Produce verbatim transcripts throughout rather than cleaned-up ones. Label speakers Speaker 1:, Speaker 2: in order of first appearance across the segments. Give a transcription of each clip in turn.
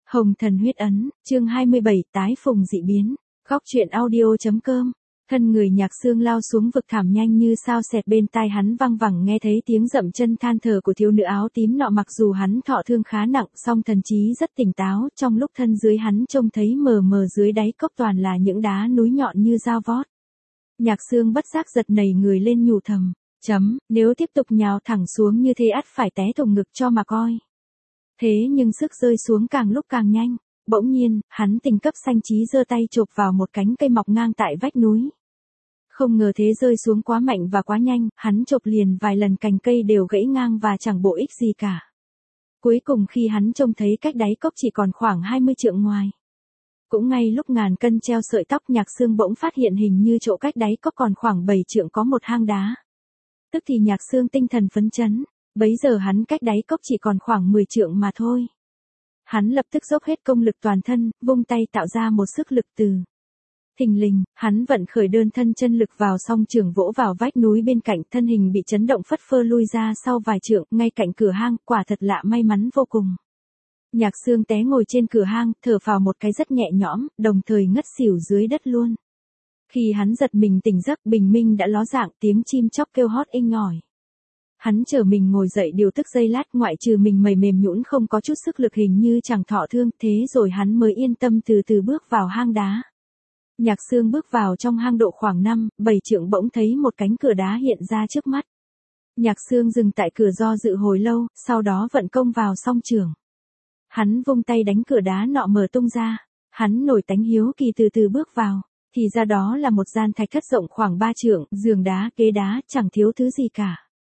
Speaker 1: Hồng Thần Huyết Ấn, chương hai mươi bảy, tái phùng dị biến. Góc truyện audio chấm com. Thân người Nhạc Sương lao xuống vực thẳm nhanh như sao xẹt, bên tai hắn vang vẳng nghe thấy tiếng dậm chân than thở của thiếu nữ áo tím nọ. Mặc dù hắn thọ thương khá nặng, song thần trí rất tỉnh táo, trong lúc thân dưới hắn trông thấy mờ mờ dưới đáy cốc toàn là những đá núi nhọn như dao vót. Nhạc Sương bất giác giật nảy người lên nhủ thầm, chấm, nếu tiếp tục nhào thẳng xuống như thế ắt phải té thủng ngực cho mà coi. Thế nhưng sức rơi xuống càng lúc càng nhanh, bỗng nhiên, hắn tình cấp xanh trí giơ tay chộp vào một cánh cây mọc ngang tại vách núi. Không ngờ thế rơi xuống quá mạnh và quá nhanh, hắn chộp liền vài lần cành cây đều gãy ngang và chẳng bổ ích gì cả. Cuối cùng khi hắn trông thấy cách đáy cốc chỉ còn khoảng hai mươi trượng ngoài. Cũng ngay lúc ngàn cân treo sợi tóc, Nhạc Sương bỗng phát hiện hình như chỗ cách đáy cốc còn khoảng bảy trượng có một hang đá. Tức thì Nhạc Sương tinh thần phấn chấn. Bấy giờ hắn cách đáy cốc chỉ còn khoảng mười trượng mà thôi. Hắn lập tức dốc hết công lực toàn thân, vung tay tạo ra một sức lực từ. Thình lình, hắn vận khởi đơn thân chân lực vào song trường vỗ vào vách núi bên cạnh, thân hình bị chấn động phất phơ lui ra sau vài trượng, ngay cạnh cửa hang, quả thật lạ may mắn vô cùng. Nhạc Sương té ngồi trên cửa hang, thở phào một cái rất nhẹ nhõm, đồng thời ngất xỉu dưới đất luôn. Khi hắn giật mình tỉnh giấc, bình minh đã ló dạng, tiếng chim chóc kêu hót inh ỏi. Hắn chờ mình ngồi dậy điều tức giây lát, ngoại trừ mình mẩy mềm nhũn không có chút sức lực hình như chẳng thọ thương, thế rồi hắn mới yên tâm từ từ bước vào hang đá. Nhạc Sương bước vào trong hang độ khoảng năm, bảy trượng, bỗng thấy một cánh cửa đá hiện ra trước mắt. Nhạc Sương dừng tại cửa do dự hồi lâu, sau đó vận công vào song trường. Hắn vung tay đánh cửa đá nọ mở tung ra, hắn nổi tánh hiếu kỳ từ từ bước vào, thì ra đó là một gian thạch thất rộng khoảng ba trượng, giường đá, ghế đá, chẳng thiếu thứ gì cả.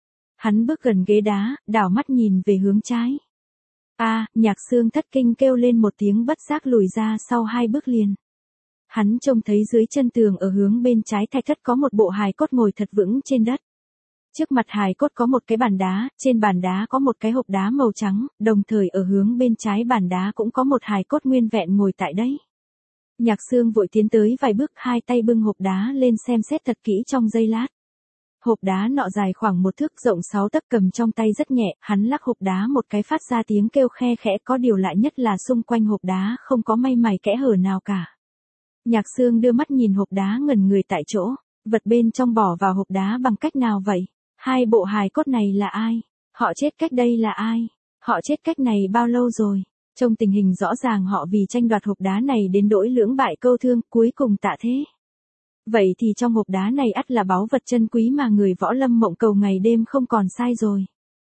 Speaker 1: Hắn bước gần ghế đá, đảo mắt nhìn về hướng trái. A, à, Nhạc Sương thất kinh kêu lên một tiếng, bất giác lùi ra sau hai bước liền. Hắn trông thấy dưới chân tường ở hướng bên trái thạch thất có một bộ hài cốt ngồi thật vững trên đất. Trước mặt hài cốt có một cái bàn đá, trên bàn đá có một cái hộp đá màu trắng, đồng thời ở hướng bên trái bàn đá cũng có một hài cốt nguyên vẹn ngồi tại đấy. Nhạc Sương vội tiến tới vài bước, hai tay bưng hộp đá lên xem xét thật kỹ trong giây lát. Hộp đá nọ dài khoảng một thước, rộng sáu tấc, cầm trong tay rất nhẹ, hắn lắc hộp đá một cái phát ra tiếng kêu khe khẽ, có điều lạ nhất là xung quanh hộp đá không có may mày kẽ hở nào cả. Nhạc Sương đưa mắt nhìn hộp đá ngẩn người tại chỗ, vật bên trong bỏ vào hộp đá bằng cách nào vậy? Hai bộ hài cốt này là ai? Họ chết cách đây là ai? Họ chết cách này bao lâu rồi? Trong tình hình rõ ràng họ vì tranh đoạt hộp đá này đến nỗi lưỡng bại câu thương, cuối cùng tạ thế. Vậy thì trong hộp đá này ắt là báu vật chân quý mà người võ lâm mộng cầu ngày đêm không còn sai rồi.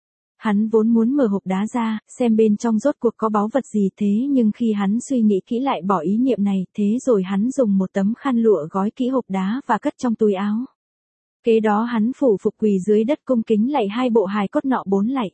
Speaker 1: Hắn vốn muốn mở hộp đá ra, xem bên trong rốt cuộc có báu vật gì, thế nhưng khi hắn suy nghĩ kỹ lại bỏ ý niệm này, thế rồi hắn dùng một tấm khăn lụa gói kỹ hộp đá và cất trong túi áo. Kế đó hắn phủ phục quỳ dưới đất cung kính lạy hai bộ hài cốt nọ bốn lạy.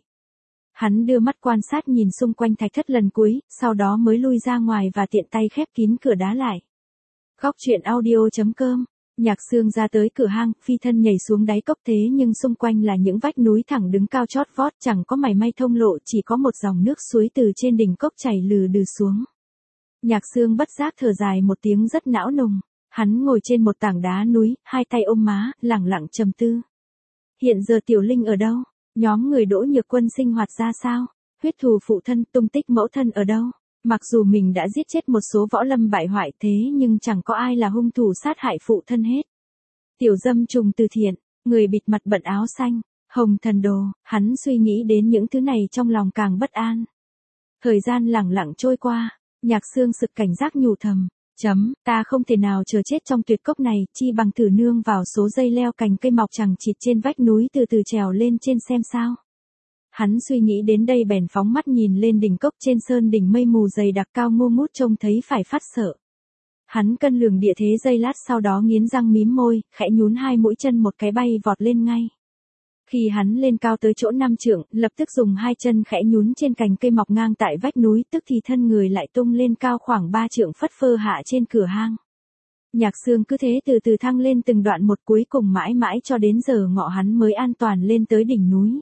Speaker 1: Hắn đưa mắt quan sát nhìn xung quanh thạch thất lần cuối, sau đó mới lui ra ngoài và tiện tay khép kín cửa đá lại. Góc truyện audio chấm com. Nhạc Sương ra tới cửa hang, phi thân nhảy xuống đáy cốc, thế nhưng xung quanh là những vách núi thẳng đứng cao chót vót, chẳng có mảy may thông lộ, chỉ có một dòng nước suối từ trên đỉnh cốc chảy lừ đừ xuống. Nhạc Sương bất giác thở dài một tiếng rất não nùng, hắn ngồi trên một tảng đá núi, hai tay ôm má, lẳng lặng trầm tư. Hiện giờ Tiểu Linh ở đâu? Nhóm người Đỗ Nhược Quân sinh hoạt ra sao? Huyết thù phụ thân, tung tích mẫu thân ở đâu? Mặc dù mình đã giết chết một số võ lâm bại hoại, thế nhưng chẳng có ai là hung thủ sát hại phụ thân hết. Tiểu Dâm Trùng từ thiện, người bịt mặt bận áo xanh, Hồng Thần Đồ, hắn suy nghĩ đến những thứ này trong lòng càng bất an. Thời gian lẳng lặng trôi qua, Nhạc Sương sực cảnh giác nhủ thầm, chấm, ta không thể nào chờ chết trong tuyệt cốc này, chi bằng thử nương vào số dây leo cành cây mọc chằng chịt trên vách núi từ từ trèo lên trên xem sao. Hắn suy nghĩ đến đây bèn phóng mắt nhìn lên đỉnh cốc, trên sơn đỉnh mây mù dày đặc cao ngu ngút trông thấy phải phát sợ. Hắn cân lường địa thế giây lát, sau đó nghiến răng mím môi, khẽ nhún hai mũi chân một cái bay vọt lên ngay. Khi hắn lên cao tới chỗ năm trượng, lập tức dùng hai chân khẽ nhún trên cành cây mọc ngang tại vách núi, tức thì thân người lại tung lên cao khoảng ba trượng, phất phơ hạ trên cửa hang. Nhạc Sương cứ thế từ từ thăng lên từng đoạn một, cuối cùng mãi mãi cho đến giờ ngọ hắn mới an toàn lên tới đỉnh núi.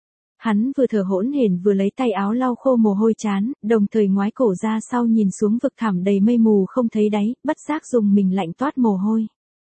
Speaker 1: Hắn vừa thở hổn hển vừa lấy tay áo lau khô mồ hôi trán, đồng thời ngoái cổ ra sau nhìn xuống vực thẳm đầy mây mù không thấy đáy, bất giác dùng mình lạnh toát mồ hôi.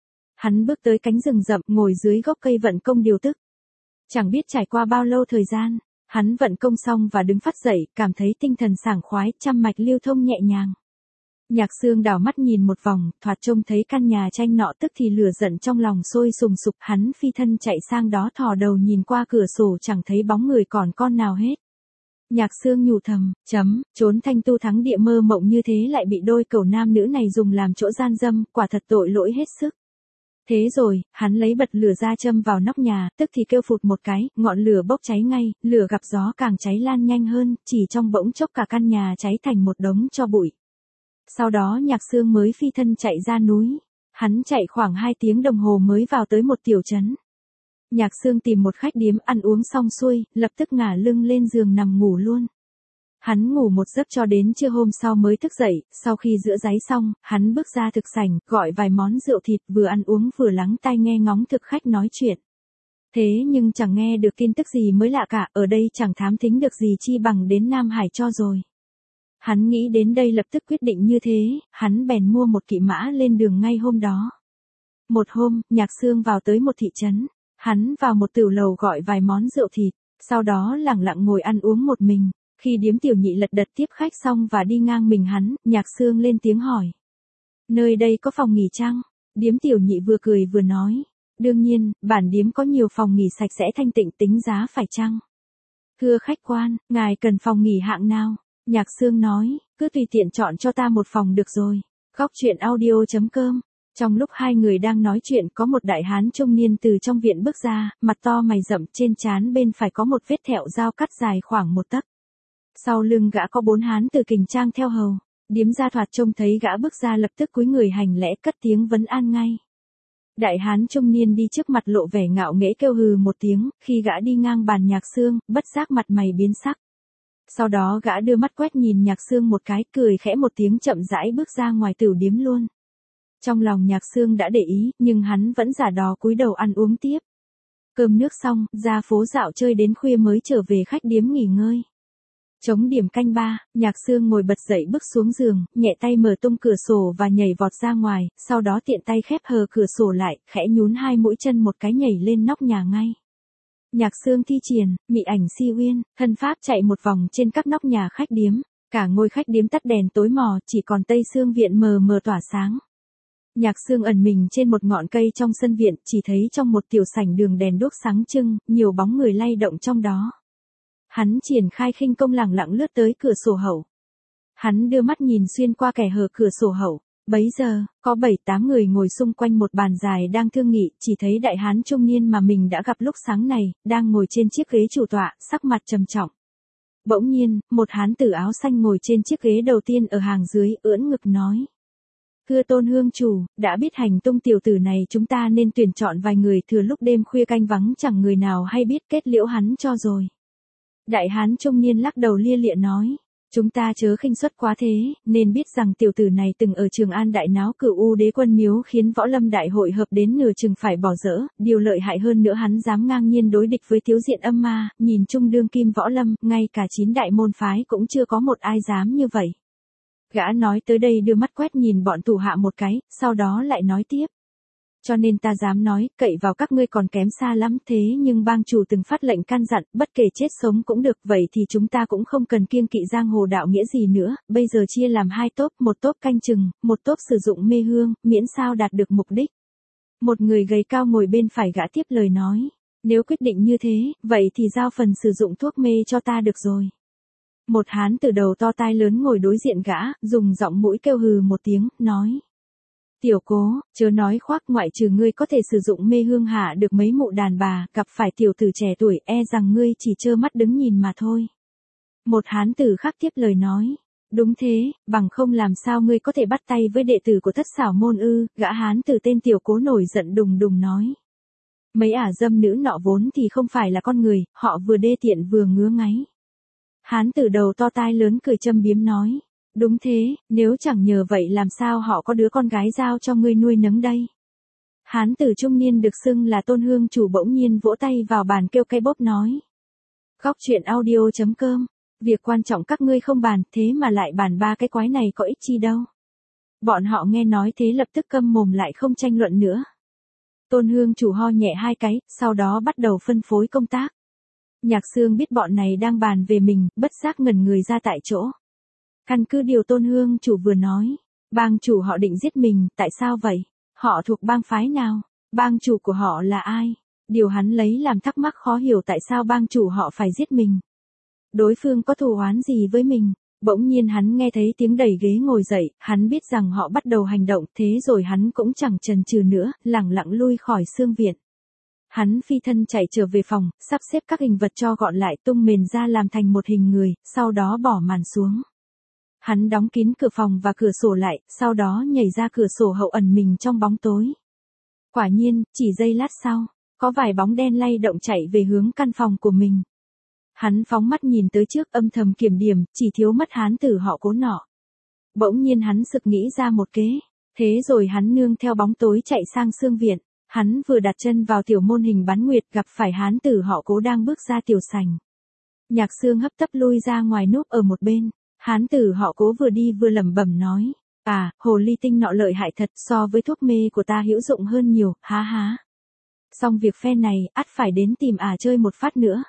Speaker 1: Hắn bước tới cánh rừng rậm, ngồi dưới gốc cây vận công điều tức. Chẳng biết trải qua bao lâu thời gian, Hắn vận công xong và đứng phắt dậy, cảm thấy tinh thần sảng khoái, trăm mạch lưu thông nhẹ nhàng. Nhạc Sương đảo mắt nhìn một vòng, thoạt trông thấy căn nhà tranh nọ tức thì lửa giận trong lòng sôi sùng sục, hắn phi thân chạy sang đó thò đầu nhìn qua cửa sổ chẳng thấy bóng người còn con nào hết. Nhạc Sương nhủ thầm, chấm, trốn thanh tu thắng địa mơ mộng như thế lại bị đôi cẩu nam nữ này dùng làm chỗ gian dâm, quả thật tội lỗi hết sức. Thế rồi, hắn lấy bật lửa ra châm vào nóc nhà, tức thì kêu phụt một cái, ngọn lửa bốc cháy ngay, lửa gặp gió càng cháy lan nhanh hơn, chỉ trong bỗng chốc cả căn nhà cháy thành một đống tro bụi. Sau đó Nhạc Sương mới phi thân chạy ra núi. Hắn chạy khoảng hai tiếng đồng hồ mới vào tới một tiểu trấn. Nhạc Sương tìm một khách điếm ăn uống xong xuôi, lập tức ngả lưng lên giường nằm ngủ luôn. Hắn ngủ một giấc cho đến trưa hôm sau mới thức dậy, sau khi rửa ráy xong, hắn bước ra thực sảnh, gọi vài món rượu thịt, vừa ăn uống vừa lắng tai nghe ngóng thực khách nói chuyện. Thế nhưng chẳng nghe được tin tức gì mới lạ cả, ở đây chẳng thám thính được gì chi bằng đến Nam Hải cho rồi. Hắn nghĩ đến đây lập tức quyết định như thế, hắn bèn mua một kỵ mã lên đường ngay hôm đó. Một hôm, Nhạc Sương vào tới một thị trấn, hắn vào một tửu lầu gọi vài món rượu thịt, sau đó lẳng lặng ngồi ăn uống một mình. Khi điếm tiểu nhị lật đật tiếp khách xong và đi ngang mình hắn, Nhạc Sương lên tiếng hỏi. Nơi đây có phòng nghỉ chăng? Điếm tiểu nhị vừa cười vừa nói. Đương nhiên, bản điếm có nhiều phòng nghỉ sạch sẽ thanh tịnh, tính giá phải chăng? Thưa khách quan, ngài cần phòng nghỉ hạng nào? Nhạc Sương nói, cứ tùy tiện chọn cho ta một phòng được rồi. Góc truyện audio chấm com. Trong lúc hai người đang nói chuyện có một đại hán trung niên từ trong viện bước ra, mặt to mày rậm, trên trán bên phải có một vết thẹo dao cắt dài khoảng một tấc. Sau lưng gã có bốn hán từ kình trang theo hầu. Điếm gia thoạt trông thấy gã bước ra lập tức cúi người hành lễ, cất tiếng vấn an ngay. Đại hán trung niên đi trước mặt lộ vẻ ngạo nghễ kêu hừ một tiếng, khi gã đi ngang bàn Nhạc Sương, bất giác mặt mày biến sắc. Sau đó gã đưa mắt quét nhìn Nhạc Sương một cái, cười khẽ một tiếng chậm rãi bước ra ngoài tửu điếm luôn. Trong lòng Nhạc Sương đã để ý, nhưng hắn vẫn giả đò cúi đầu ăn uống tiếp. Cơm nước xong, ra phố dạo chơi đến khuya mới trở về khách điếm nghỉ ngơi. Chống điểm canh ba, Nhạc Sương ngồi bật dậy bước xuống giường, nhẹ tay mở tung cửa sổ và nhảy vọt ra ngoài, sau đó tiện tay khép hờ cửa sổ lại, khẽ nhún hai mũi chân một cái nhảy lên nóc nhà ngay. Nhạc Sương thi triển, mị ảnh si uyên, thân pháp chạy một vòng trên các nóc nhà khách điếm, cả ngôi khách điếm tắt đèn tối mò, chỉ còn Tây Sương viện mờ mờ tỏa sáng. Nhạc Sương ẩn mình trên một ngọn cây trong sân viện, chỉ thấy trong một tiểu sảnh đường đèn đuốc sáng trưng, nhiều bóng người lay động trong đó. Hắn triển khai khinh công lẳng lặng lướt tới cửa sổ hậu. Hắn đưa mắt nhìn xuyên qua kẻ hở cửa sổ hậu. Bấy giờ, có bảy tám người ngồi xung quanh một bàn dài đang thương nghị, chỉ thấy đại hán trung niên mà mình đã gặp lúc sáng này, đang ngồi trên chiếc ghế chủ tọa, sắc mặt trầm trọng. Bỗng nhiên, một hán tử áo xanh ngồi trên chiếc ghế đầu tiên ở hàng dưới, ưỡn ngực nói. Thưa Tôn Hương chủ, đã biết hành tung tiểu tử này chúng ta nên tuyển chọn vài người thừa lúc đêm khuya canh vắng chẳng người nào hay biết kết liễu hắn cho rồi. Đại hán trung niên lắc đầu lia lịa nói. Chúng ta chớ khinh suất quá thế, nên biết rằng tiểu tử này từng ở Trường An đại náo Cửu U Đế quân miếu khiến võ lâm đại hội hợp đến nửa chừng phải bỏ dỡ, điều lợi hại hơn nữa hắn dám ngang nhiên đối địch với thiếu diện âm ma, nhìn chung đương kim võ lâm, ngay cả chín đại môn phái cũng chưa có một ai dám như vậy. Gã nói tới đây đưa mắt quét nhìn bọn thủ hạ một cái, sau đó lại nói tiếp. Cho nên ta dám nói, cậy vào các ngươi còn kém xa lắm, thế nhưng bang chủ từng phát lệnh can dặn, bất kể chết sống cũng được, vậy thì chúng ta cũng không cần kiêng kỵ giang hồ đạo nghĩa gì nữa, bây giờ chia làm hai tốp, một tốp canh chừng, một tốp sử dụng mê hương, miễn sao đạt được mục đích. Một người gầy cao ngồi bên phải gã tiếp lời nói, nếu quyết định như thế, vậy thì giao phần sử dụng thuốc mê cho ta được rồi. Một hán từ đầu to tai lớn ngồi đối diện gã, dùng giọng mũi kêu hừ một tiếng, nói. Tiểu cố, chớ nói khoác, ngoại trừ ngươi có thể sử dụng mê hương hạ được mấy mụ đàn bà, gặp phải tiểu tử trẻ tuổi e rằng ngươi chỉ trơ mắt đứng nhìn mà thôi. Một hán tử khác tiếp lời nói. Đúng thế, bằng không làm sao ngươi có thể bắt tay với đệ tử của Thất Xảo môn ư, gã hán tử tên tiểu cố nổi giận đùng đùng nói. Mấy ả dâm nữ nọ vốn thì không phải là con người, họ vừa đê tiện vừa ngứa ngáy. Hán tử đầu to tai lớn cười châm biếm nói. Đúng thế, nếu chẳng nhờ vậy làm sao họ có đứa con gái giao cho ngươi nuôi nấng đây. Hán tử trung niên được xưng là Tôn Hương chủ bỗng nhiên vỗ tay vào bàn kêu cây bốp nói. Góc truyện audio chấm com, việc quan trọng các ngươi không bàn, thế mà lại bàn ba cái quái này có ích chi đâu. Bọn họ nghe nói thế lập tức câm mồm lại không tranh luận nữa. Tôn Hương chủ ho nhẹ hai cái, sau đó bắt đầu phân phối công tác. Nhạc Sương biết bọn này đang bàn về mình, bất giác ngẩn người ra tại chỗ. Căn cứ điều Tôn Hương chủ vừa nói, bang chủ họ định giết mình, tại sao vậy? Họ thuộc bang phái nào? Bang chủ của họ là ai? Điều hắn lấy làm thắc mắc khó hiểu tại sao bang chủ họ phải giết mình. Đối phương có thù oán gì với mình? Bỗng nhiên hắn nghe thấy tiếng đẩy ghế ngồi dậy, hắn biết rằng họ bắt đầu hành động, thế rồi hắn cũng chẳng chần chừ nữa, lẳng lặng lui khỏi xương viện. Hắn phi thân chạy trở về phòng, sắp xếp các hình vật cho gọn lại, tung mền ra làm thành một hình người, sau đó bỏ màn xuống. Hắn đóng kín cửa phòng và cửa sổ lại, sau đó nhảy ra cửa sổ hậu ẩn mình trong bóng tối. Quả nhiên, chỉ giây lát sau, có vài bóng đen lay động chạy về hướng căn phòng của mình. Hắn phóng mắt nhìn tới trước âm thầm kiểm điểm, chỉ thiếu mất hán tử họ Cố nọ. Bỗng nhiên hắn sực nghĩ ra một kế, thế rồi hắn nương theo bóng tối chạy sang xương viện. Hắn vừa đặt chân vào tiểu môn hình bán nguyệt gặp phải hán tử họ Cố đang bước ra tiểu sảnh. Nhạc Sương hấp tấp lui ra ngoài núp ở một bên. Hán tử họ Cố vừa đi vừa lẩm bẩm nói, à, hồ ly tinh nọ lợi hại thật, so với thuốc mê của ta hữu dụng hơn nhiều, há há. Xong việc phe này, ắt phải đến tìm ả chơi một phát nữa.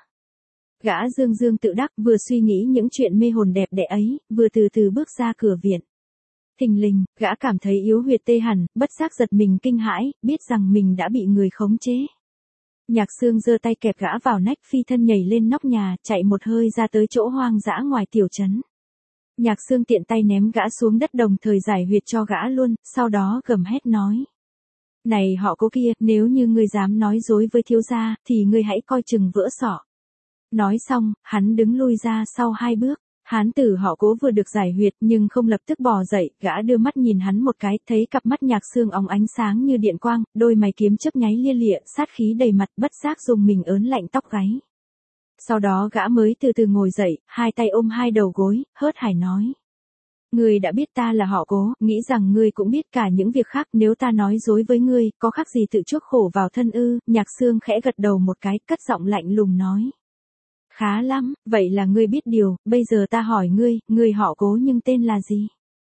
Speaker 1: Gã dương dương tự đắc vừa suy nghĩ những chuyện mê hồn đẹp đẽ ấy, vừa từ từ bước ra cửa viện. Thình lình, gã cảm thấy yếu huyệt tê hẳn, bất giác giật mình kinh hãi, biết rằng mình đã bị người khống chế. Nhạc Sương giơ tay kẹp gã vào nách, phi thân nhảy lên nóc nhà, chạy một hơi ra tới chỗ hoang dã ngoài tiểu trấn. Nhạc Sương tiện tay ném gã xuống đất đồng thời giải huyệt cho gã luôn, sau đó gầm hét nói. Này họ Cố kia, nếu như ngươi dám nói dối với thiếu gia, thì ngươi hãy coi chừng vỡ sọ. Nói xong, hắn đứng lui ra sau hai bước. Hán tử họ Cố vừa được giải huyệt nhưng không lập tức bò dậy, gã đưa mắt nhìn hắn một cái, thấy cặp mắt Nhạc Sương óng ánh sáng như điện quang, đôi mày kiếm chớp nháy lia lịa, sát khí đầy mặt, bất giác dùng mình ớn lạnh tóc gáy. Sau đó gã mới từ từ ngồi dậy, hai tay ôm hai đầu gối, hớt hải nói. Ngươi đã biết ta là họ Cố, nghĩ rằng ngươi cũng biết cả những việc khác, nếu ta nói dối với ngươi, có khác gì tự chuốc khổ vào thân ư? Nhạc Sương khẽ gật đầu một cái, cất giọng lạnh lùng nói. Khá lắm, vậy là ngươi biết điều, bây giờ ta hỏi ngươi, ngươi họ Cố nhưng tên là gì?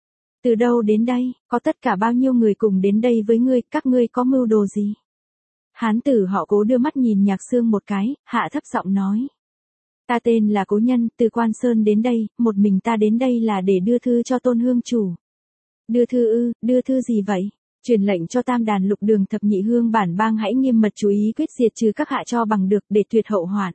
Speaker 1: Từ đâu đến đây, có tất cả bao nhiêu người cùng đến đây với ngươi, các ngươi có mưu đồ gì? Hán tử họ Cố đưa mắt nhìn Nhạc Sương một cái, hạ thấp giọng nói. Ta tên là Cố Nhân, từ Quan Sơn đến đây, một mình ta đến đây là để đưa thư cho Tôn Hương chủ. Đưa thư ư, đưa thư gì vậy? Truyền lệnh cho tam đàn lục đường thập nhị hương bản bang hãy nghiêm mật chú ý quyết diệt trừ các hạ cho bằng được để tuyệt hậu hoạn.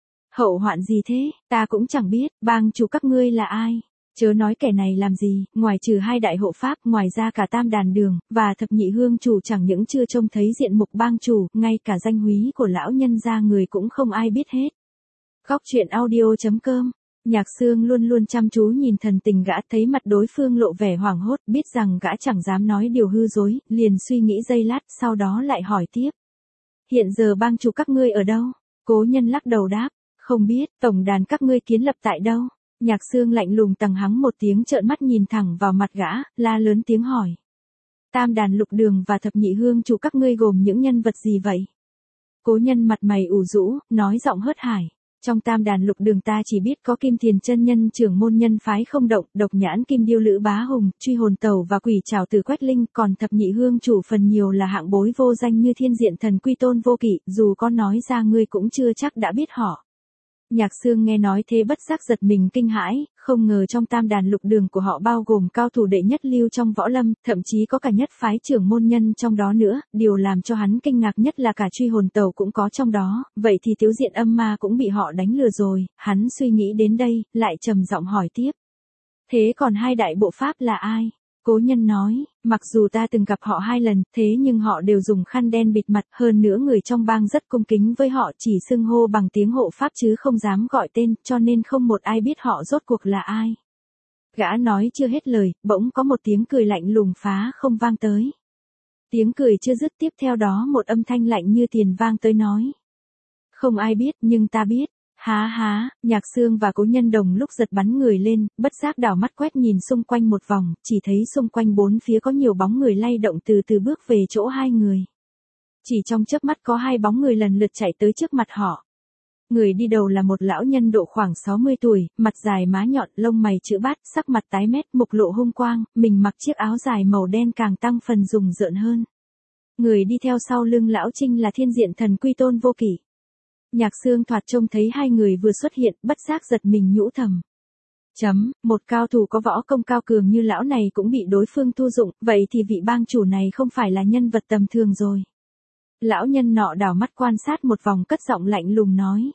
Speaker 1: Hậu hoạn gì thế, ta cũng chẳng biết, bang chủ các ngươi là ai? Chớ nói kẻ này làm gì, ngoài trừ hai đại hộ pháp, ngoài ra cả tam đàn đường, và thập nhị hương chủ chẳng những chưa trông thấy diện mục bang chủ, ngay cả danh húy của lão nhân gia người cũng không ai biết hết. Góc truyện audio chấm com. Nhạc Sương luôn luôn chăm chú nhìn thần tình gã, thấy mặt đối phương lộ vẻ hoảng hốt, biết rằng gã chẳng dám nói điều hư dối, liền suy nghĩ giây lát, sau đó lại hỏi tiếp. Hiện giờ bang chủ các ngươi ở đâu? Cố Nhân lắc đầu đáp, không biết, tổng đàn các ngươi kiến lập tại đâu? Nhạc Sương lạnh lùng tằng hắng một tiếng, trợn mắt nhìn thẳng vào mặt gã, la lớn tiếng hỏi. Tam đàn lục đường và thập nhị hương chủ các ngươi gồm những nhân vật gì vậy? Cố Nhân mặt mày ủ rũ, nói giọng hớt hải. Trong tam đàn lục đường ta chỉ biết có Kim Thiền chân nhân trưởng môn nhân phái không động, Độc Nhãn Kim Điêu Lữ Bá Hùng, Truy Hồn Tẩu và Quỷ Trảo Tử Quách Linh, còn thập nhị hương chủ phần nhiều là hạng bối vô danh như Thiên Diện Thần Quy Tôn Vô Kỵ, dù có nói ra ngươi cũng chưa chắc đã biết họ. Nhạc Sương nghe nói thế bất giác giật mình kinh hãi, không ngờ trong tam đàn lục đường của họ bao gồm cao thủ đệ nhất lưu trong võ lâm, thậm chí có cả nhất phái trưởng môn nhân trong đó nữa, điều làm cho hắn kinh ngạc nhất là cả Truy Hồn Tẩu cũng có trong đó, vậy thì Tiếu Diện Âm Ma cũng bị họ đánh lừa rồi, hắn suy nghĩ đến đây, lại trầm giọng hỏi tiếp. Thế còn hai đại bộ pháp là ai? Cố Nhân nói, mặc dù ta từng gặp họ hai lần, thế nhưng họ đều dùng khăn đen bịt mặt, hơn nữa người trong bang rất cung kính với họ, chỉ xưng hô bằng tiếng hộ pháp chứ không dám gọi tên, cho nên không một ai biết họ rốt cuộc là ai. Gã nói chưa hết lời, bỗng có một tiếng cười lạnh lùng phá không vang tới. Tiếng cười chưa dứt, tiếp theo đó một âm thanh lạnh như tiền vang tới nói. Không ai biết, nhưng ta biết. Há há, Nhạc Sương và Cố Nhân đồng lúc giật bắn người lên, bất giác đảo mắt quét nhìn xung quanh một vòng, chỉ thấy xung quanh bốn phía có nhiều bóng người lay động từ từ bước về chỗ hai người. Chỉ trong chớp mắt có hai bóng người lần lượt chạy tới trước mặt họ. Người đi đầu là một lão nhân độ khoảng sáu mươi tuổi, mặt dài má nhọn, lông mày chữ bát, sắc mặt tái mét, mục lộ hung quang, mình mặc chiếc áo dài màu đen càng tăng phần rùng rợn hơn. Người đi theo sau lưng lão Trinh là Thiên Diện Thần Quy Tôn Vô Kỵ. Nhạc Xương thoạt trông thấy hai người vừa xuất hiện, bất giác giật mình nhũ thầm. Chấm, một cao thủ có võ công cao cường như lão này cũng bị đối phương thu dụng, vậy thì vị bang chủ này không phải là nhân vật tầm thường rồi. Lão nhân nọ đảo mắt quan sát một vòng cất giọng lạnh lùng nói.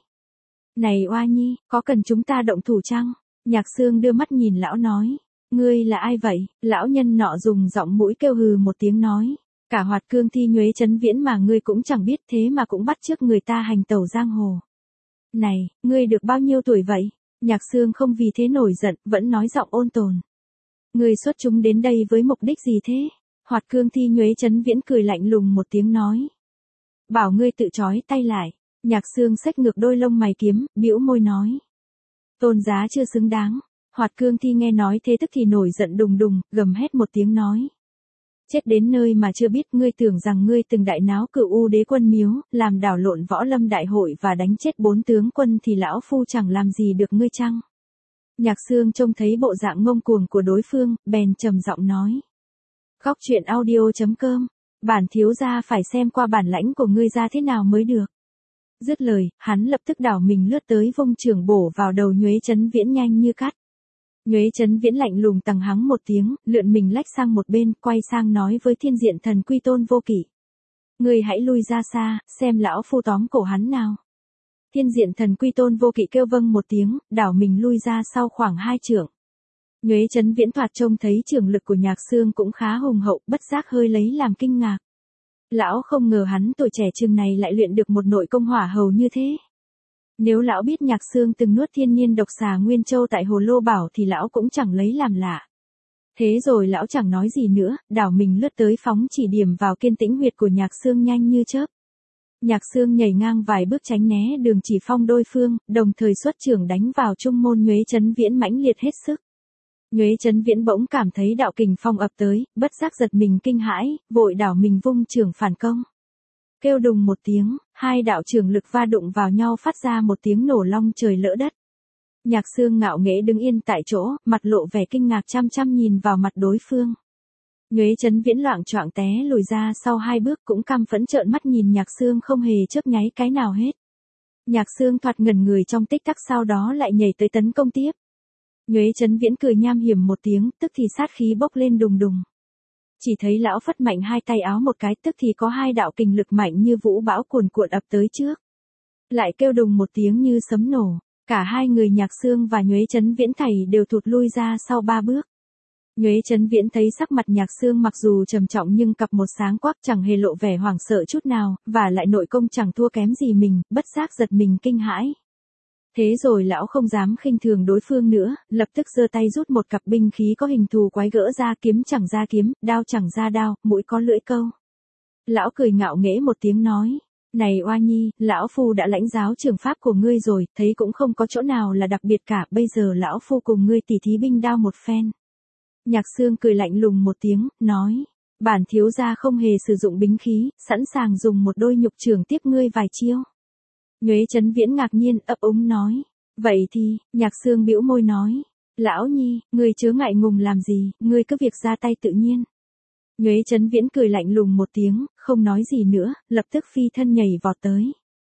Speaker 1: Này Oa Nhi, có cần chúng ta động thủ chăng? Nhạc Xương đưa mắt nhìn lão nói. Ngươi là ai vậy? Lão nhân nọ dùng giọng mũi kêu hừ một tiếng nói. Cả Hoạt Cương Thi Nhuế Chấn Viễn mà ngươi cũng chẳng biết thế mà cũng bắt chước người ta hành tẩu giang hồ. Này, ngươi được bao nhiêu tuổi vậy? Nhạc Xương không vì thế nổi giận, vẫn nói giọng ôn tồn. Ngươi xuất chúng đến đây với mục đích gì thế? Hoạt Cương Thi Nhuế Chấn Viễn cười lạnh lùng một tiếng nói. Bảo ngươi tự trói tay lại. Nhạc Xương xách ngược đôi lông mày kiếm, bĩu môi nói. Tôn giá chưa xứng đáng. Hoạt Cương Thi nghe nói thế tức thì nổi giận đùng đùng, gầm hét một tiếng nói. Chết đến nơi mà chưa biết, ngươi tưởng rằng ngươi từng đại náo Cửu U Đế quân miếu, làm đảo lộn võ lâm đại hội và đánh chết bốn tướng quân thì lão phu chẳng làm gì được ngươi chăng? Nhạc Xương trông thấy bộ dạng ngông cuồng của đối phương, bèn trầm giọng nói. Góc truyện audio chấm com, bản thiếu gia phải xem qua bản lãnh của ngươi ra thế nào mới được. Dứt lời, hắn lập tức đảo mình lướt tới vung trường bổ vào đầu Nhuế Chấn Viễn nhanh như cắt. Nhuế Chấn Viễn lạnh lùng tằng hắng một tiếng, lượn mình lách sang một bên, quay sang nói với Thiên Diện Thần Quy Tôn Vô Kỵ. Ngươi hãy lui ra xa, xem lão phu tóm cổ hắn nào. Thiên Diện Thần Quy Tôn Vô Kỵ kêu vâng một tiếng, đảo mình lui ra sau khoảng hai trượng. Nhuế Chấn Viễn thoạt trông thấy trường lực của Nhạc Xương cũng khá hùng hậu, bất giác hơi lấy làm kinh ngạc. Lão không ngờ hắn tuổi trẻ chừng này lại luyện được một nội công hỏa hầu như thế. Nếu lão biết Nhạc Xương từng nuốt thiên nhiên độc xà Nguyên Châu tại Hồ Lô Bảo thì lão cũng chẳng lấy làm lạ. Thế rồi lão chẳng nói gì nữa, đảo mình lướt tới phóng chỉ điểm vào kiên tĩnh huyệt của Nhạc Xương nhanh như chớp. Nhạc Xương nhảy ngang vài bước tránh né đường chỉ phong đối phương, đồng thời xuất trưởng đánh vào trung môn Nhuế Chấn Viễn mãnh liệt hết sức. Nhuế Chấn Viễn bỗng cảm thấy đạo kình phong ập tới, bất giác giật mình kinh hãi, vội đảo mình vung trưởng phản công. Kêu đùng một tiếng, hai đạo trường lực va đụng vào nhau phát ra một tiếng nổ long trời lỡ đất. Nhạc Xương ngạo nghễ đứng yên tại chỗ, mặt lộ vẻ kinh ngạc chăm chăm nhìn vào mặt đối phương. Nhuế Chấn Viễn loạng choạng té lùi ra sau hai bước cũng căm phẫn trợn mắt nhìn Nhạc Xương không hề chớp nháy cái nào hết. Nhạc Xương thoạt ngẩn người trong tích tắc sau đó lại nhảy tới tấn công tiếp. Nhuế Chấn Viễn cười nham hiểm một tiếng, tức thì sát khí bốc lên đùng đùng. Chỉ thấy lão phất mạnh hai tay áo một cái, tức thì có hai đạo kình lực mạnh như vũ bão cuồn cuộn ập tới trước. Lại kêu đùng một tiếng như sấm nổ, cả hai người Nhạc Xương và Nhuế Chấn Viễn thảy đều thụt lui ra sau ba bước. Nhuế Chấn Viễn thấy sắc mặt Nhạc Xương mặc dù trầm trọng nhưng cặp một sáng quắc chẳng hề lộ vẻ hoảng sợ chút nào, và lại nội công chẳng thua kém gì mình, bất giác giật mình kinh hãi. Thế rồi lão không dám khinh thường đối phương nữa, lập tức giơ tay rút một cặp binh khí có hình thù quái gỡ ra, kiếm chẳng ra kiếm, đao chẳng ra đao, mũi có lưỡi câu. Lão cười ngạo nghễ một tiếng nói, này Oa Nhi, lão phu đã lãnh giáo trường pháp của ngươi rồi, thấy cũng không có chỗ nào là đặc biệt cả, bây giờ lão phu cùng ngươi tỉ thí binh đao một phen. Nhạc Xương cười lạnh lùng một tiếng, nói, bản thiếu gia không hề sử dụng binh khí, sẵn sàng dùng một đôi nhục trường tiếp ngươi vài chiêu. Nhuế Chấn Viễn ngạc nhiên ấp úng nói. Vậy thì, Nhạc Xương bĩu môi nói. Lão Nhi, ngươi chớ ngại ngùng làm gì, ngươi cứ việc ra tay tự nhiên. Nhuế Chấn Viễn cười lạnh lùng một tiếng, không nói gì nữa, lập tức phi thân nhảy vọt tới.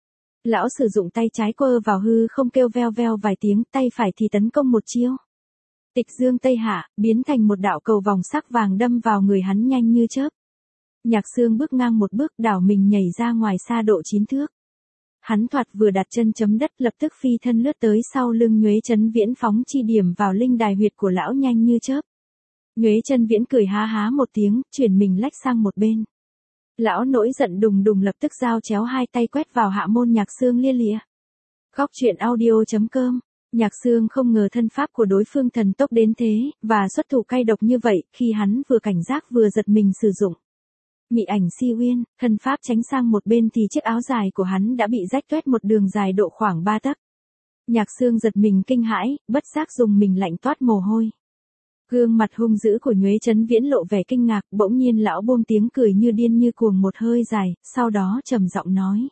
Speaker 1: Lão sử dụng tay trái quơ vào hư không kêu veo veo vài tiếng, tay phải thì tấn công một chiêu. Tịch dương Tây Hạ, biến thành một đạo cầu vòng sắc vàng đâm vào người hắn nhanh như chớp. Nhạc Xương bước ngang một bước đảo mình nhảy ra ngoài xa độ chín thước. Hắn thoạt vừa đặt chân chấm đất lập tức phi thân lướt tới sau lưng Nhuế Chấn Viễn phóng chi điểm vào linh đài huyệt của lão nhanh như chớp. Nhuế Chấn Viễn cười há há một tiếng, chuyển mình lách sang một bên. Lão nổi giận đùng đùng lập tức giao chéo hai tay quét vào hạ môn Nhạc Xương lia lịa. Góc truyện audio chấm com. Nhạc Xương không ngờ thân pháp của đối phương thần tốc đến thế, và xuất thủ cay độc như vậy, khi hắn vừa cảnh giác vừa giật mình sử dụng. Mị ảnh si uyên, thân pháp tránh sang một bên thì chiếc áo dài của hắn đã bị rách toét một đường dài độ khoảng ba tấc. Nhạc Xương giật mình kinh hãi, bất giác dùng mình lạnh toát mồ hôi. Gương mặt hung dữ của Nhuế Chấn Viễn lộ vẻ kinh ngạc, bỗng nhiên lão buông tiếng cười như điên như cuồng một hơi dài, sau đó trầm giọng nói.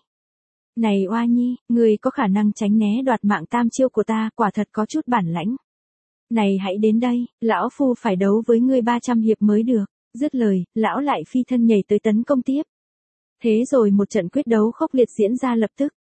Speaker 1: Này Oa Nhi, ngươi có khả năng tránh né đoạt mạng tam chiêu của ta, quả thật có chút bản lãnh. Này hãy đến đây, lão phu phải đấu với ngươi ba trăm hiệp mới được. Dứt lời, lão lại phi thân nhảy tới tấn công tiếp. Thế rồi một trận quyết đấu khốc liệt diễn ra lập tức.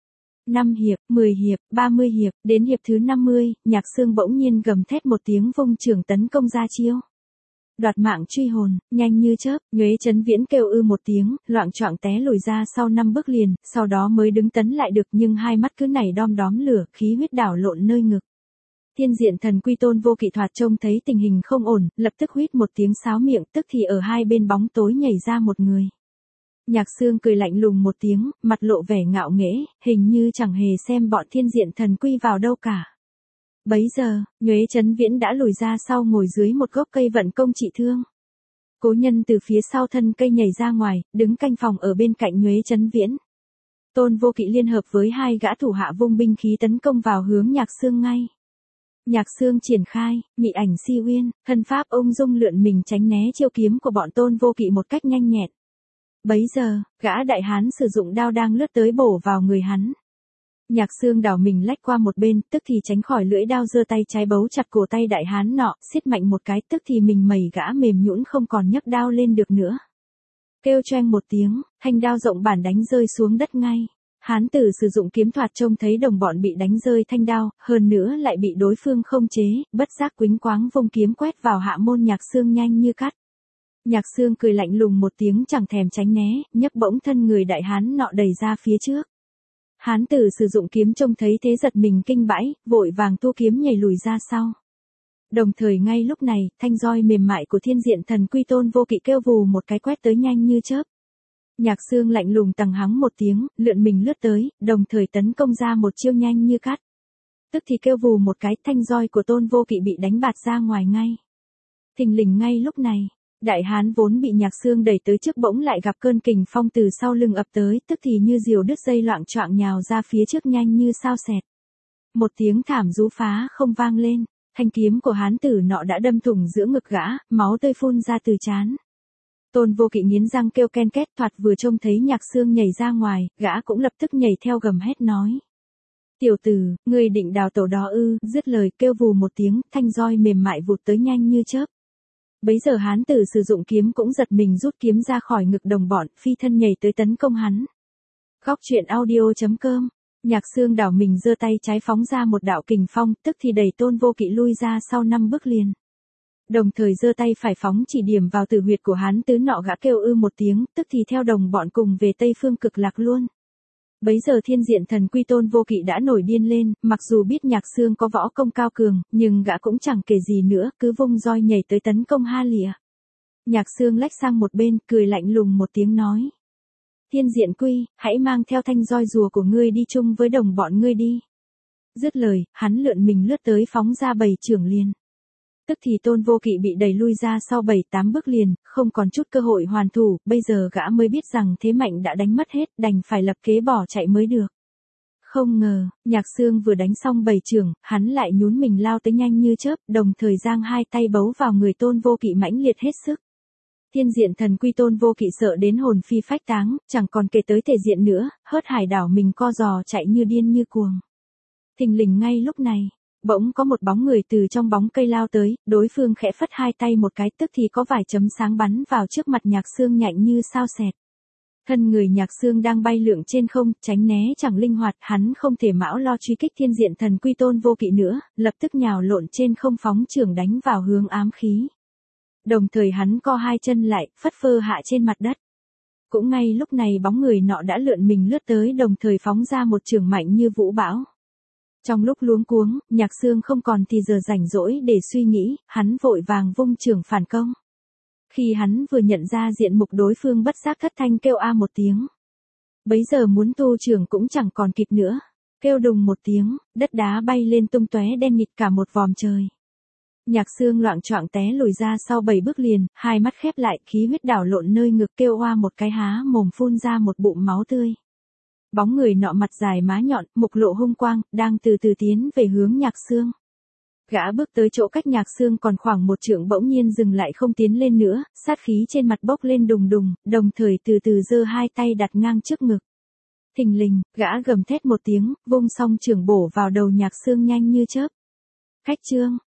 Speaker 1: năm hiệp, mười hiệp, ba mươi hiệp, đến hiệp thứ năm mươi, Nhạc Xương bỗng nhiên gầm thét một tiếng vung trường tấn công ra chiêu. Đoạt mạng truy hồn, nhanh như chớp, Nhuế Chấn Viễn kêu ư một tiếng, loạng choạng té lùi ra sau năm bước liền, sau đó mới đứng tấn lại được nhưng hai mắt cứ nảy đom đóm lửa, khí huyết đảo lộn nơi ngực. Thiên Diện Thần Quy Tôn Vô Kỵ thoạt trông thấy tình hình không ổn, lập tức huýt một tiếng sáo miệng, tức thì ở hai bên bóng tối nhảy ra một người. Nhạc Xương cười lạnh lùng một tiếng, mặt lộ vẻ ngạo nghễ, hình như chẳng hề xem bọn Thiên Diện Thần Quy vào đâu cả. Bấy giờ, Nhuế Chấn Viễn đã lùi ra sau ngồi dưới một gốc cây vận công trị thương. Cố Nhân từ phía sau thân cây nhảy ra ngoài, đứng canh phòng ở bên cạnh Nhuế Chấn Viễn. Tôn Vô Kỵ liên hợp với hai gã thủ hạ vung binh khí tấn công vào hướng Nhạc Xương ngay. Nhạc Xương triển khai, mị ảnh si uyên, thân pháp ung dung lượn mình tránh né chiêu kiếm của bọn Tôn Vô Kỵ một cách nhanh nhẹn. Bấy giờ, gã đại hán sử dụng đao đang lướt tới bổ vào người hắn. Nhạc Xương đảo mình lách qua một bên, tức thì tránh khỏi lưỡi đao, giơ tay trái bấu chặt cổ tay đại hán nọ, siết mạnh một cái, tức thì mình mẩy gã mềm nhũn không còn nhấc đao lên được nữa. Kêu choeng một tiếng, thanh đao rộng bản đánh rơi xuống đất ngay. Hán tử sử dụng kiếm thoạt trông thấy đồng bọn bị đánh rơi thanh đao, hơn nữa lại bị đối phương không chế, bất giác quĩnh quáng vung kiếm quét vào hạ môn Nhạc Xương nhanh như cắt. Nhạc Xương cười lạnh lùng một tiếng chẳng thèm tránh né, nhấc bỗng thân người đại hán nọ đẩy ra phía trước. Hán tử sử dụng kiếm trông thấy thế giật mình kinh bãi, vội vàng thu kiếm nhảy lùi ra sau. Đồng thời ngay lúc này, thanh roi mềm mại của Thiên Diện Thần Quy Tôn Vô Kỵ kêu vù một cái quét tới nhanh như chớp. Nhạc Xương lạnh lùng tằng hắng một tiếng, lượn mình lướt tới, đồng thời tấn công ra một chiêu nhanh như cắt. Tức thì kêu vù một cái, thanh roi của Tôn Vô Kỵ bị đánh bạt ra ngoài ngay. Thình lình ngay lúc này, đại hán vốn bị Nhạc Xương đẩy tới trước bỗng lại gặp cơn kình phong từ sau lưng ập tới, tức thì như diều đứt dây loạng choạng nhào ra phía trước nhanh như sao xẹt. Một tiếng thảm rú phá không vang lên, thanh kiếm của hán tử nọ đã đâm thủng giữa ngực gã, máu tươi phun ra từ trán. Tôn Vô Kỵ nghiến răng kêu ken két, thoạt vừa trông thấy Nhạc Xương nhảy ra ngoài, gã cũng lập tức nhảy theo gầm hét nói. Tiểu tử, ngươi định đào tẩu đó ư? Dứt lời kêu vù một tiếng, thanh roi mềm mại vụt tới nhanh như chớp. Bấy giờ hán tử sử dụng kiếm cũng giật mình rút kiếm ra khỏi ngực đồng bọn, phi thân nhảy tới tấn công hắn. Góc truyện audio chấm com. Nhạc Xương đảo mình giơ tay trái phóng ra một đạo kình phong, tức thì đẩy Tôn Vô Kỵ lui ra sau năm bước liền. Đồng thời giơ tay phải phóng chỉ điểm vào tử huyệt của hán tứ nọ, gã kêu ư một tiếng, tức thì theo đồng bọn cùng về Tây Phương Cực Lạc luôn. Bấy giờ Thiên Diện Thần Quy Tôn Vô Kỵ đã nổi điên lên, mặc dù biết Nhạc Xương có võ công cao cường, nhưng gã cũng chẳng kể gì nữa, cứ vung roi nhảy tới tấn công ha lịa. Nhạc Xương lách sang một bên, cười lạnh lùng một tiếng nói. Thiên Diện Quy, hãy mang theo thanh roi rùa của ngươi đi chung với đồng bọn ngươi đi. Dứt lời, hắn lượn mình lướt tới phóng ra bảy chưởng liền. Tức thì Tôn Vô Kỵ bị đẩy lui ra sau bảy tám bước liền, không còn chút cơ hội hoàn thủ, bây giờ gã mới biết rằng thế mạnh đã đánh mất hết, đành phải lập kế bỏ chạy mới được. Không ngờ, Nhạc Xương vừa đánh xong bảy chưởng, hắn lại nhún mình lao tới nhanh như chớp, đồng thời giang hai tay bấu vào người Tôn Vô Kỵ mãnh liệt hết sức. Thiên Diện Thần Quy Tôn Vô Kỵ sợ đến hồn phi phách táng, chẳng còn kể tới thể diện nữa, hớt hải đảo mình co giò chạy như điên như cuồng. Thình lình ngay lúc này, bỗng có một bóng người từ trong bóng cây lao tới, đối phương khẽ phất hai tay một cái, tức thì có vài chấm sáng bắn vào trước mặt Nhạc Xương nhạnh như sao xẹt. Thân người Nhạc Xương đang bay lượn trên không, tránh né chẳng linh hoạt, hắn không thể mão lo truy kích Thiên Diện Thần Quy Tôn Vô Kỵ nữa, lập tức nhào lộn trên không phóng chưởng đánh vào hướng ám khí. Đồng thời hắn co hai chân lại, phất phơ hạ trên mặt đất. Cũng ngay lúc này bóng người nọ đã lượn mình lướt tới, đồng thời phóng ra một chưởng mạnh như vũ bão. Trong lúc luống cuống, Nhạc Xương không còn thì giờ rảnh rỗi để suy nghĩ, hắn vội vàng vung chưởng phản công. Khi hắn vừa nhận ra diện mục đối phương, bất giác thất thanh kêu a một tiếng. Bấy giờ muốn tu chưởng cũng chẳng còn kịp nữa, kêu đùng một tiếng, đất đá bay lên tung tóe đen nghịt cả một vòm trời. Nhạc Xương loạng choạng té lùi ra sau bảy bước liền, hai mắt khép lại, khí huyết đảo lộn nơi ngực, kêu oa một cái, há mồm phun ra một bụng máu tươi. Bóng người nọ mặt dài má nhọn, mục lộ hung quang, đang từ từ tiến về hướng Nhạc Xương. Gã bước tới chỗ cách Nhạc Xương còn khoảng một trượng, bỗng nhiên dừng lại không tiến lên nữa, sát khí trên mặt bốc lên đùng đùng, đồng thời từ từ giơ hai tay đặt ngang trước ngực. Thình lình, gã gầm thét một tiếng, vung song chưởng bổ vào đầu Nhạc Xương nhanh như chớp. Khách chương,